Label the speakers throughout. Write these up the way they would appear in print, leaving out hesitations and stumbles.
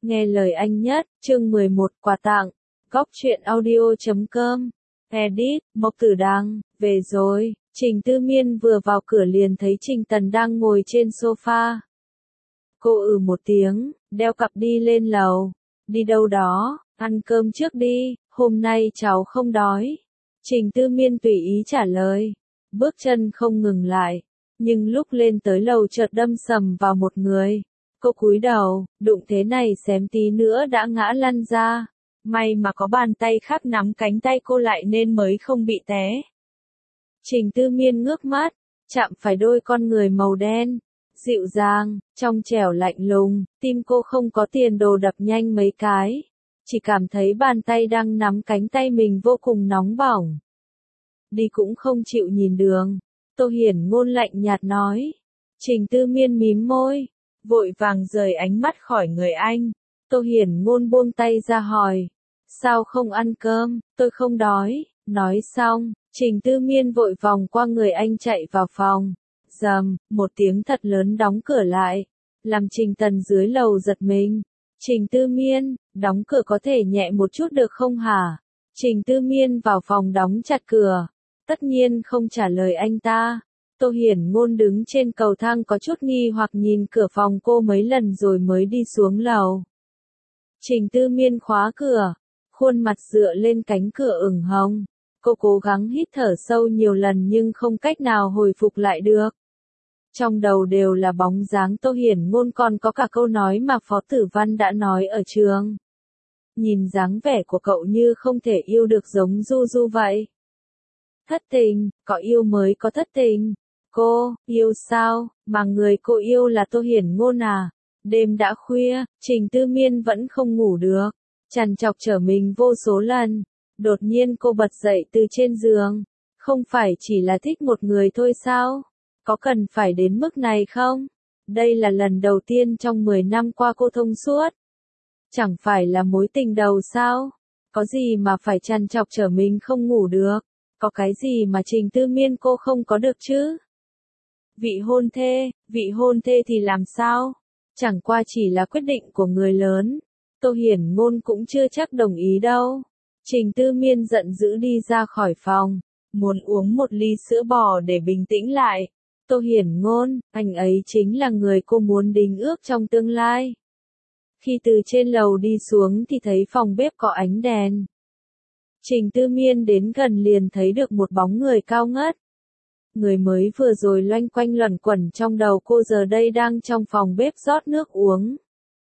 Speaker 1: Nghe lời anh nhất, chương 11 quà tặng, góc truyện audio.com, edit, Mộc Tử Đăng, về rồi, Trình Tư Miên vừa vào cửa liền thấy Trình Tần đang ngồi trên sofa. Cô một tiếng, đeo cặp đi lên lầu, đi đâu đó, ăn cơm trước đi, hôm nay cháu không đói. Trình Tư Miên tùy ý trả lời, bước chân không ngừng lại, nhưng lúc lên tới lầu chợt đâm sầm vào một người. Cô cúi đầu, đụng thế này xém tí nữa đã ngã lăn ra. May mà có bàn tay khác nắm cánh tay cô lại nên mới không bị té. Trình Tư Miên ngước mắt, chạm phải đôi con người màu đen, dịu dàng, trong trẻo lạnh lùng, tim cô không có tiền đồ đập nhanh mấy cái. Chỉ cảm thấy bàn tay đang nắm cánh tay mình vô cùng nóng bỏng. Đi cũng không chịu nhìn đường. Tô Hiển Ngôn lạnh nhạt nói. Trình Tư Miên mím môi, vội vàng rời ánh mắt khỏi người anh. Tô Hiển Ngôn buông tay ra hỏi. Sao không ăn cơm, tôi không đói. Nói xong, Trình Tư Miên vội vòng qua người anh chạy vào phòng. Rầm, một tiếng thật lớn đóng cửa lại. Làm Trình Tần dưới lầu giật mình. Trình Tư Miên, đóng cửa có thể nhẹ một chút được không hả? Trình Tư Miên vào phòng đóng chặt cửa. Tất nhiên không trả lời anh ta. Tô Hiển Ngôn đứng trên cầu thang có chút nghi hoặc nhìn cửa phòng cô mấy lần rồi mới đi xuống lầu. Trình Tư Miên khóa cửa, khuôn mặt dựa lên cánh cửa ửng hồng. Cô cố gắng hít thở sâu nhiều lần nhưng không cách nào hồi phục lại được. Trong đầu đều là bóng dáng Tô Hiển Ngôn, còn có cả câu nói mà Phó Tử Văn đã nói ở trường. Nhìn dáng vẻ của cậu như không thể yêu được giống Du Du vậy. Thất tình, có yêu mới có thất tình. Cô, yêu sao, mà người cô yêu là Tô Hiển Ngôn à? Đêm đã khuya, Trình Tư Miên vẫn không ngủ được. Trằn trọc trở mình vô số lần. Đột nhiên cô bật dậy từ trên giường. Không phải chỉ là thích một người thôi sao? Có cần phải đến mức này không? Đây là lần đầu tiên trong 10 năm qua cô thông suốt. Chẳng phải là mối tình đầu sao? Có gì mà phải trằn trọc trở mình không ngủ được? Có cái gì mà Trình Tư Miên cô không có được chứ? Vị hôn thê thì làm sao? Chẳng qua chỉ là quyết định của người lớn. Tô Hiển Ngôn cũng chưa chắc đồng ý đâu. Trình Tư Miên giận dữ đi ra khỏi phòng, muốn uống một ly sữa bò để bình tĩnh lại. Tô Hiển Ngôn, anh ấy chính là người cô muốn đính ước trong tương lai. Khi từ trên lầu đi xuống thì thấy phòng bếp có ánh đèn. Trình Tư Miên đến gần liền thấy được một bóng người cao ngất. Người mới vừa rồi loanh quanh luẩn quẩn trong đầu cô giờ đây đang trong phòng bếp rót nước uống.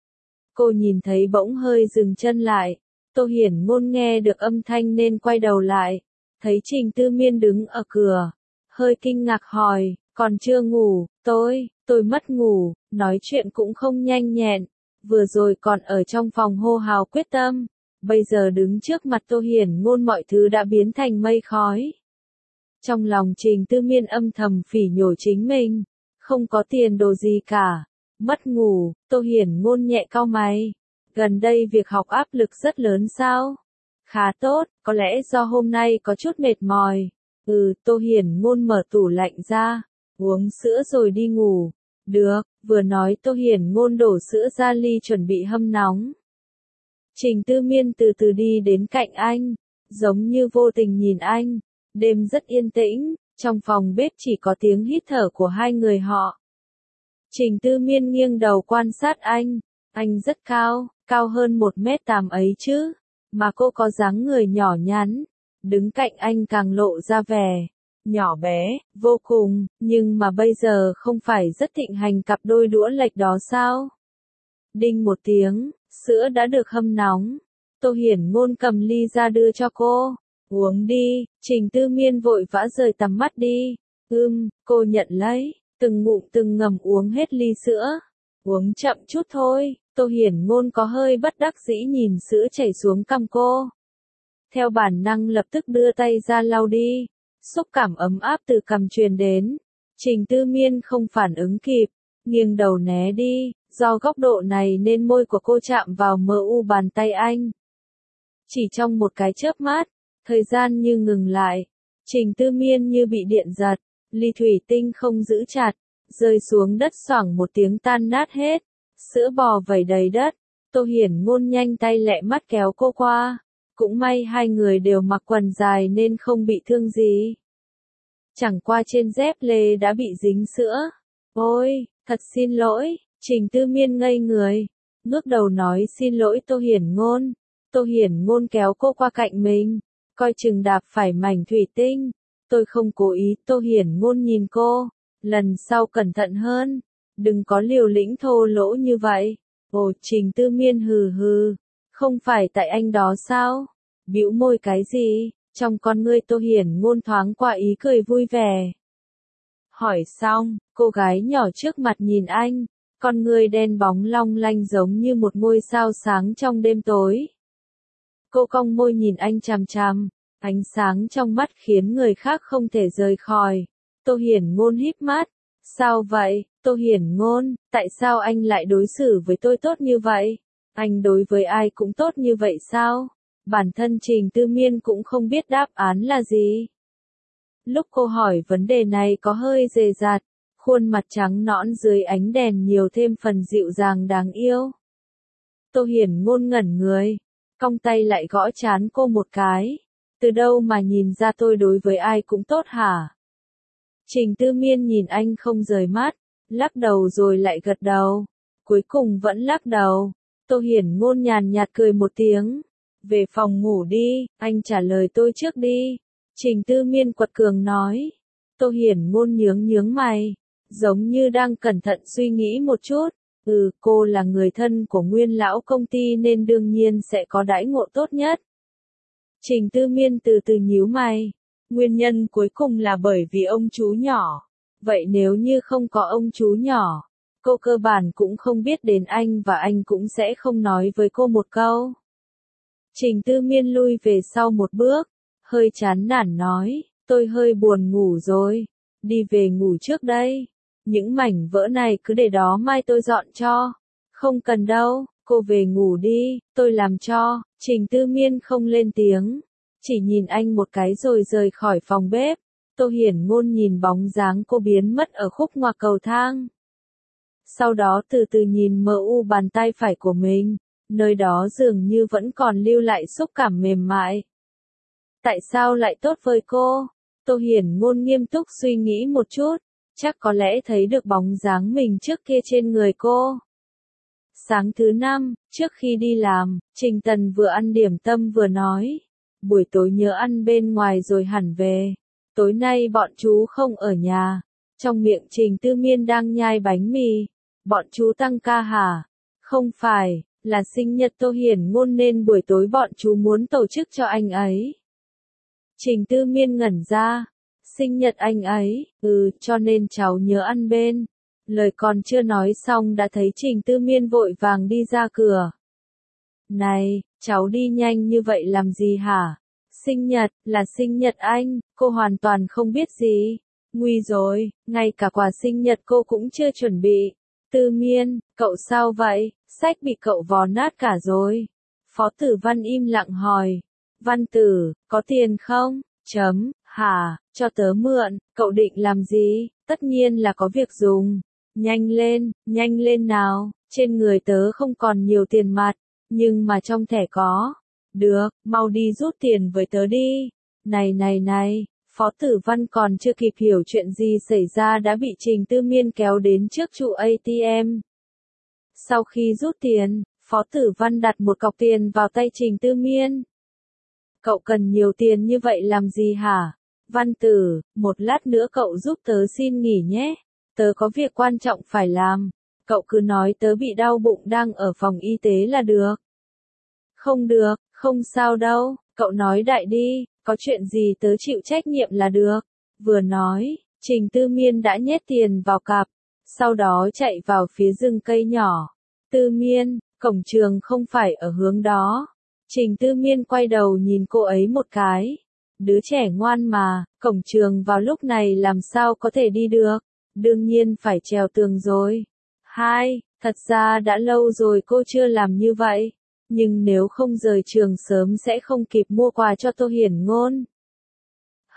Speaker 1: Cô nhìn thấy bỗng hơi dừng chân lại. Tô Hiển Ngôn nghe được âm thanh nên quay đầu lại. Thấy Trình Tư Miên đứng ở cửa. Hơi kinh ngạc hỏi, còn chưa ngủ, tôi mất ngủ, nói chuyện cũng không nhanh nhẹn. Vừa rồi còn ở trong phòng hô hào quyết tâm. Bây giờ đứng trước mặt Tô Hiển Ngôn mọi thứ đã biến thành mây khói. Trong lòng Trình Tư Miên âm thầm phỉ nhổ chính mình. Không có tiền đồ gì cả. Mất ngủ, Tô Hiển Ngôn nhẹ cau mày. Gần đây việc học áp lực rất lớn sao? Khá tốt, có lẽ do hôm nay có chút mệt mỏi. Tô Hiển Ngôn mở tủ lạnh ra. Uống sữa rồi đi ngủ. Được, vừa nói Tô Hiển Ngôn đổ sữa ra ly chuẩn bị hâm nóng. Trình Tư Miên từ từ đi đến cạnh anh, giống như vô tình nhìn anh. Đêm rất yên tĩnh, trong phòng bếp chỉ có tiếng hít thở của hai người họ. Trình Tư Miên nghiêng đầu quan sát anh rất cao, cao hơn 1m8 ấy chứ, mà cô có dáng người nhỏ nhắn, đứng cạnh anh càng lộ ra vẻ nhỏ bé, vô cùng, nhưng mà bây giờ không phải rất thịnh hành cặp đôi đũa lệch đó sao? Đinh một tiếng, sữa đã được hâm nóng. Tô Hiển Ngôn cầm ly ra đưa cho cô. Uống đi, Trình Tư Miên vội vã rời tầm mắt đi. Cô nhận lấy, từng ngụm từng ngầm uống hết ly sữa. Uống chậm chút thôi, Tô Hiển Ngôn có hơi bất đắc dĩ nhìn sữa chảy xuống cằm cô. Theo bản năng lập tức đưa tay ra lau đi. Xúc cảm ấm áp từ cằm truyền đến. Trình Tư Miên không phản ứng kịp, nghiêng đầu né đi, do góc độ này nên môi của cô chạm vào mờ u bàn tay anh. Chỉ trong một cái chớp mắt, thời gian như ngừng lại. Trình Tư Miên như bị điện giật, ly thủy tinh không giữ chặt, rơi xuống đất xoảng một tiếng tan nát hết. Sữa bò vẩy đầy đất. Tô Hiển Ngôn nhanh tay lẹ mắt kéo cô qua. Cũng may hai người đều mặc quần dài nên không bị thương gì. Chẳng qua trên dép lê đã bị dính sữa. Ôi, thật xin lỗi, Trình Tư Miên ngây người. Ngước đầu nói xin lỗi Tô Hiển Ngôn. Tô Hiển Ngôn kéo cô qua cạnh mình. Coi chừng đạp phải mảnh thủy tinh. Tôi không cố ý. Tô Hiển Ngôn nhìn cô. Lần sau cẩn thận hơn. Đừng có liều lĩnh thô lỗ như vậy. Ồ, Trình Tư Miên hừ hừ. Không phải tại anh đó sao? Bĩu môi cái gì? Trong con ngươi Tô Hiển Ngôn thoáng qua ý cười vui vẻ. Hỏi xong, cô gái nhỏ trước mặt nhìn anh. Con ngươi đen bóng long lanh giống như một ngôi sao sáng trong đêm tối. Cô cong môi nhìn anh chằm chằm. Ánh sáng trong mắt khiến người khác không thể rời khỏi. Tô Hiển Ngôn híp mắt. Sao vậy, Tô Hiển Ngôn, tại sao anh lại đối xử với tôi tốt như vậy? Anh đối với ai cũng tốt như vậy sao? Bản thân Trình Tư Miên cũng không biết đáp án là gì. Lúc cô hỏi vấn đề này có hơi dè dặt, khuôn mặt trắng nõn dưới ánh đèn nhiều thêm phần dịu dàng đáng yêu. Tô Hiển Ngôn ngẩn người, cong tay lại gõ trán cô một cái. Từ đâu mà nhìn ra tôi đối với ai cũng tốt hả? Trình Tư Miên nhìn anh không rời mắt, lắc đầu rồi lại gật đầu. Cuối cùng vẫn lắc đầu. Tô Hiển Ngôn nhàn nhạt cười một tiếng. Về phòng ngủ đi, anh trả lời tôi trước đi. Trình Tư Miên quật cường nói. Tô Hiển Ngôn nhướng mày, giống như đang cẩn thận suy nghĩ một chút. Cô là người thân của nguyên lão công ty nên đương nhiên sẽ có đãi ngộ tốt nhất. Trình Tư Miên từ từ nhíu mày. Nguyên nhân cuối cùng là bởi vì ông chú nhỏ. Vậy nếu như không có ông chú nhỏ, cô cơ bản cũng không biết đến anh và anh cũng sẽ không nói với cô một câu. Trình Tư Miên lui về sau một bước, hơi chán nản nói, tôi hơi buồn ngủ rồi, đi về ngủ trước đây. Những mảnh vỡ này cứ để đó mai tôi dọn cho. Không cần đâu, cô về ngủ đi, tôi làm cho. Trình Tư Miên không lên tiếng, chỉ nhìn anh một cái rồi rời khỏi phòng bếp. Tô Hiển Ngôn nhìn bóng dáng cô biến mất ở khúc ngoặt cầu thang. Sau đó từ từ nhìn mờ u bàn tay phải của mình, nơi đó dường như vẫn còn lưu lại xúc cảm mềm mại. Tại sao lại tốt với cô? Tô Hiển Ngôn nghiêm túc suy nghĩ một chút, chắc có lẽ thấy được bóng dáng mình trước kia trên người cô. Sáng thứ 5, trước khi đi làm, Trình Tần vừa ăn điểm tâm vừa nói, buổi tối nhớ ăn bên ngoài rồi hẳn về. Tối nay bọn chú không ở nhà. Trong miệng Trình Tư Miên đang nhai bánh mì. Bọn chú tăng ca hả? Không phải, là sinh nhật Tô Hiển Ngôn nên buổi tối bọn chú muốn tổ chức cho anh ấy. Trình Tư Miên ngẩn ra. Sinh nhật anh ấy, cho nên cháu nhớ ăn bên. Lời còn chưa nói xong đã thấy Trình Tư Miên vội vàng đi ra cửa. Này, cháu đi nhanh như vậy làm gì hả? Sinh nhật, là sinh nhật anh, cô hoàn toàn không biết gì. Nguy rồi, ngay cả quà sinh nhật cô cũng chưa chuẩn bị. Tư Miên, cậu sao vậy? Sách bị cậu vò nát cả rồi. Phó Tử Văn im lặng hỏi. Văn Tử, có tiền không? Hả, cho tớ mượn, cậu định làm gì? Tất nhiên là có việc dùng. Nhanh lên nào, trên người tớ không còn nhiều tiền mặt, nhưng mà trong thẻ có. Được, mau đi rút tiền với tớ đi. Này, Phó Tử Văn còn chưa kịp hiểu chuyện gì xảy ra đã bị Trình Tư Miên kéo đến trước trụ ATM. Sau khi rút tiền, Phó Tử Văn đặt một cọc tiền vào tay Trình Tư Miên. Cậu cần nhiều tiền như vậy làm gì hả? Văn Tử, một lát nữa cậu giúp tớ xin nghỉ nhé. Tớ có việc quan trọng phải làm. Cậu cứ nói tớ bị đau bụng đang ở phòng y tế là được. Không được, không sao đâu, cậu nói đại đi, có chuyện gì tớ chịu trách nhiệm là được. Vừa nói, Trình Tư Miên đã nhét tiền vào cặp, sau đó chạy vào phía rừng cây nhỏ. Tư Miên, cổng trường không phải ở hướng đó. Trình Tư Miên quay đầu nhìn cô ấy một cái. Đứa trẻ ngoan mà, cổng trường vào lúc này làm sao có thể đi được. Đương nhiên phải trèo tường rồi. Thật ra đã lâu rồi cô chưa làm như vậy. Nhưng nếu không rời trường sớm sẽ không kịp mua quà cho Tô Hiển Ngôn.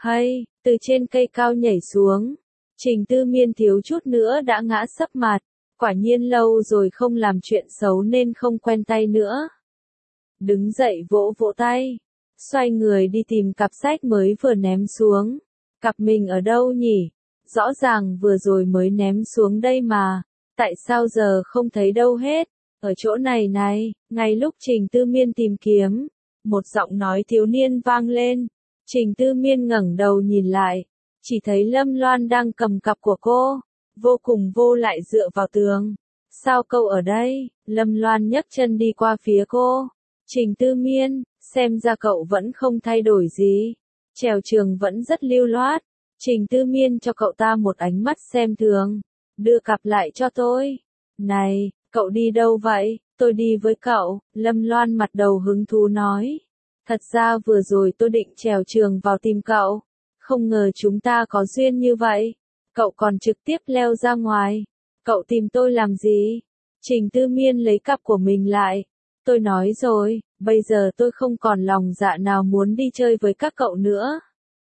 Speaker 1: Từ trên cây cao nhảy xuống. Trình Tư Miên thiếu chút nữa đã ngã sấp mặt. Quả nhiên lâu rồi không làm chuyện xấu nên không quen tay nữa. Đứng dậy vỗ vỗ tay, xoay người đi tìm cặp sách mới vừa ném xuống. Cặp mình ở đâu nhỉ? Rõ ràng vừa rồi mới ném xuống đây mà, tại sao giờ không thấy đâu hết? Ở chỗ này này, ngay lúc Trình Tư Miên tìm kiếm, một giọng nói thiếu niên vang lên. Trình Tư Miên ngẩng đầu nhìn lại, chỉ thấy Lâm Loan đang cầm cặp của cô, vô cùng vô lại dựa vào tường. Sao cậu ở đây? Lâm Loan nhấc chân đi qua phía cô. Trình Tư Miên, xem ra cậu vẫn không thay đổi gì. Chèo trường vẫn rất lưu loát. Trình Tư Miên cho cậu ta một ánh mắt xem thường. Đưa cặp lại cho tôi. Này, cậu đi đâu vậy? Tôi đi với cậu. Lâm Loan mặt đầu hứng thú nói. Thật ra vừa rồi tôi định chèo trường vào tìm cậu. Không ngờ chúng ta có duyên như vậy. Cậu còn trực tiếp leo ra ngoài. Cậu tìm tôi làm gì? Trình Tư Miên lấy cặp của mình lại. Tôi nói rồi, bây giờ tôi không còn lòng dạ nào muốn đi chơi với các cậu nữa.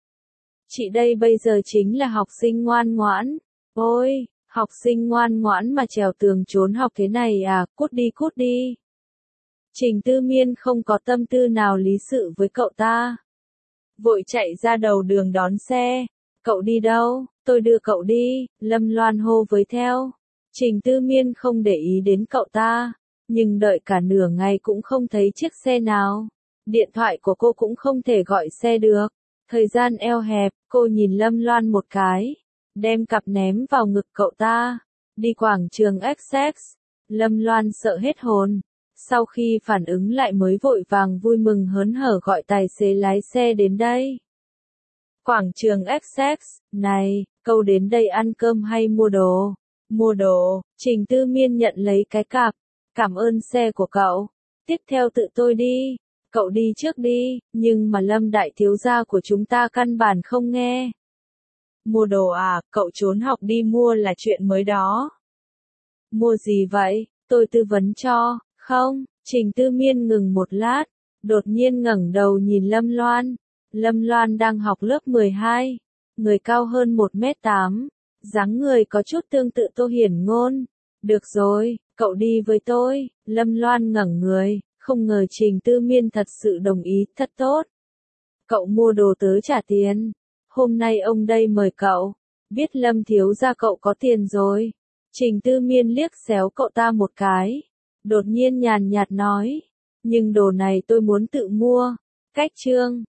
Speaker 1: Chị đây bây giờ chính là học sinh ngoan ngoãn. Ôi, học sinh ngoan ngoãn mà trèo tường trốn học thế này à, cút đi cút đi. Trình Tư Miên không có tâm tư nào lý sự với cậu ta. Vội chạy ra đầu đường đón xe. Cậu đi đâu? Tôi đưa cậu đi. Lâm Loan hô với theo. Trình Tư Miên không để ý đến cậu ta. Nhưng đợi cả nửa ngày cũng không thấy chiếc xe nào. Điện thoại của cô cũng không thể gọi xe được. Thời gian eo hẹp, cô nhìn Lâm Loan một cái. Đem cặp ném vào ngực cậu ta. Đi quảng trường Essex. Lâm Loan sợ hết hồn. Sau khi phản ứng lại mới vội vàng vui mừng hớn hở gọi tài xế lái xe đến đây. Quảng trường Essex, này, cậu đến đây ăn cơm hay mua đồ? Mua đồ. Trình Tư Miên nhận lấy cái cặp. Cảm ơn xe của cậu. Tiếp theo tự tôi đi. Cậu đi trước đi, nhưng mà Lâm đại thiếu gia của chúng ta căn bản không nghe. Mua đồ à, cậu trốn học đi mua là chuyện mới đó. Mua gì vậy? Tôi tư vấn cho. Không, Trình Tư Miên ngừng một lát, đột nhiên ngẩng đầu nhìn Lâm Loan. Lâm Loan đang học lớp 12, người cao hơn 1m8, dáng người có chút tương tự Tô Hiển Ngôn. Được rồi, cậu đi với tôi. Lâm Loan ngẩng người, không ngờ Trình Tư Miên thật sự đồng ý, thật tốt. Cậu mua đồ tớ trả tiền. Hôm nay ông đây mời cậu. Biết Lâm thiếu gia cậu có tiền rồi. Trình Tư Miên liếc xéo cậu ta một cái. Đột nhiên nhàn nhạt nói. Nhưng đồ này tôi muốn tự mua. Cách chương.